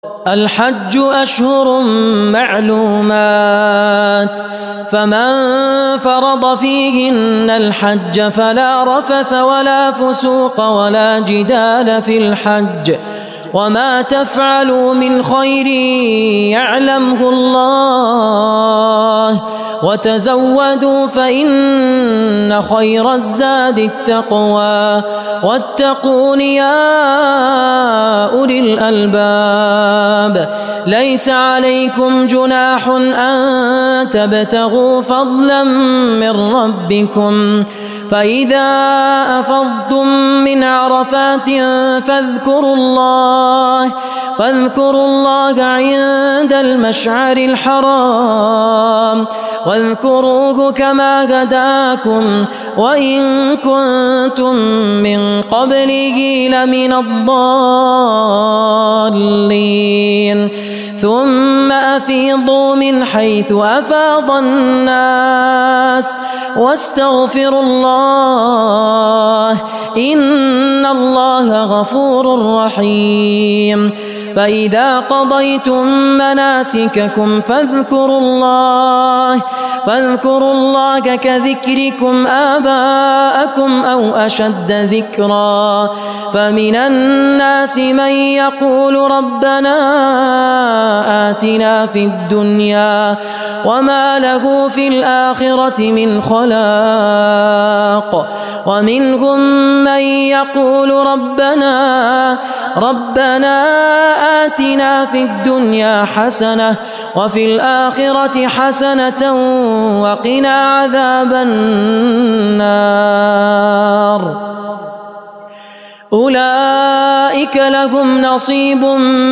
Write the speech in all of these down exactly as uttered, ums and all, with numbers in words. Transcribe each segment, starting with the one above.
الحج أشهر معلومات، فمن فرض فيهن الحج فلا رفث ولا فسوق ولا جدال في الحج، وما تفعلوا من خير يعلمه الله، وتزودوا فإن خير الزاد التقوى، واتقون يا أولي الألباب. ليس عليكم جناح أن تبتغوا فضلا من ربكم، فإذا أفضتم من عرفات فاذكروا الله فاذكروا الله عند المشعر الحرام، واذكروه كما هداكم وإن كنتم من قبله لمن الضالين. ثم أفيضوا من حيث أفاض الناس واستغفروا الله إن الله غفور رحيم. فإذا قضيتم مناسككم فاذكروا الله فاذكروا الله كذكركم آباءكم أو أشد ذكرا. فمن الناس من يقول ربنا آتنا في الدنيا وما له في الآخرة من خلاق، ومنهم من يقول ربنا ربنا آتنا في الدنيا حسنة وفي الآخرة حسنة وقنا عذاب النار. أولئك لهم نصيب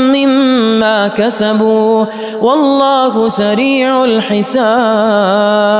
مما كسبوا والله سريع الحساب.